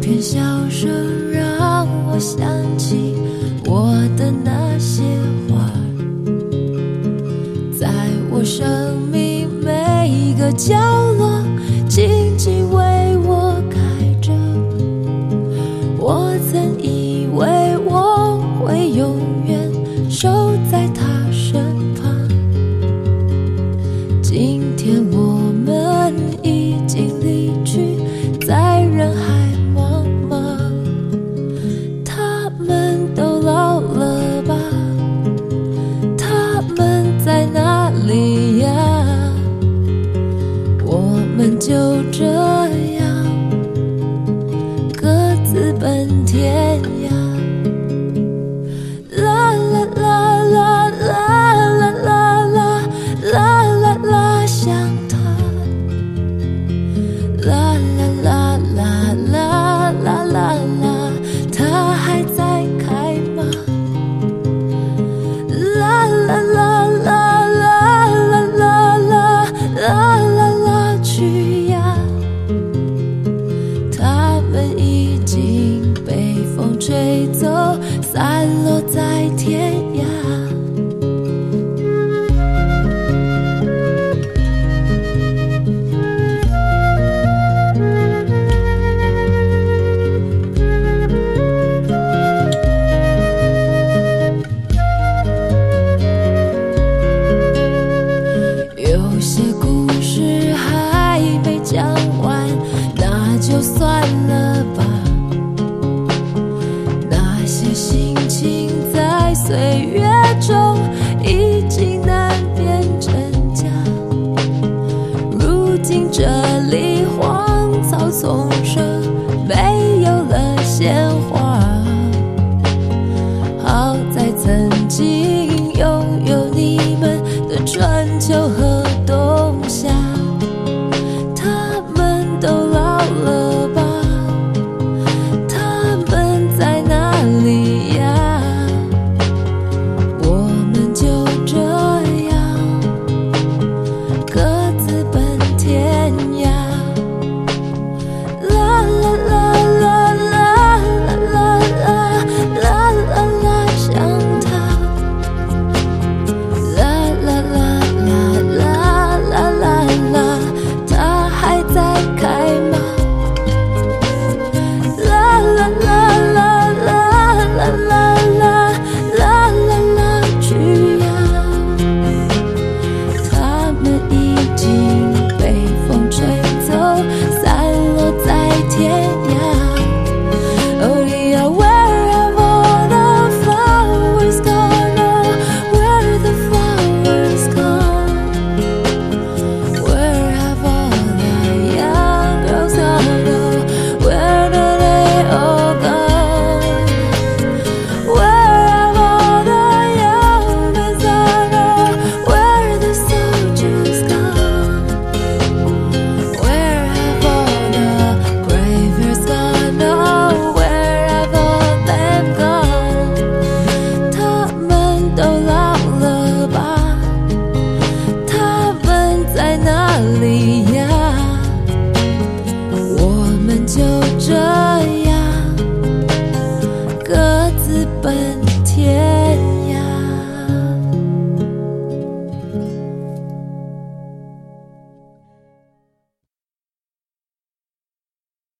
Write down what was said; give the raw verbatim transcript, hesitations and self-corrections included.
片笑声让我想起我的那些花，在我生命每一个角落静静为我开着。我曾以为我会永远守在他身旁，今天我们已经离去，在人海茫茫。他们都老了吧？他们在哪里呀？我们就这样各自奔天涯。啦啦啦啦啦啦啦啦啦啦啦，想他。啦啦啦啦啦啦啦啦，他还在开吗？啦啦啦啦啦啦啦啦啦啦啦，去呀！他们已经被风吹走，散落在天涯。有些故事还没讲完，那就算了吧。那些心情在岁月中已经难辨真假，如今这里荒草丛生，没有了鲜花。好在曾经拥有你们的春秋和冬夏，他们都老了吧？他们在哪里呀？我们就这样各自奔天涯。啦啦啦啦啦啦啦啦啦啦啦，想他。啦啦啦啦啦啦啦啦，他还在开吗？啦啦啦啦啦啦啦啦啦啦啦，去呀！他们已经被风吹走，散落在天涯。Oh yeah, where have all the flowers gone? Oh, where the flowers gone? Where have all the young girls gone? Oh, where do they all gone? Where have all the young men gone? Oh, where the soldiers gone? Where have all the graveyards gone? Oh, where have all them gone? 他们都老了吧？他们在哪里呀？我们就这样各自奔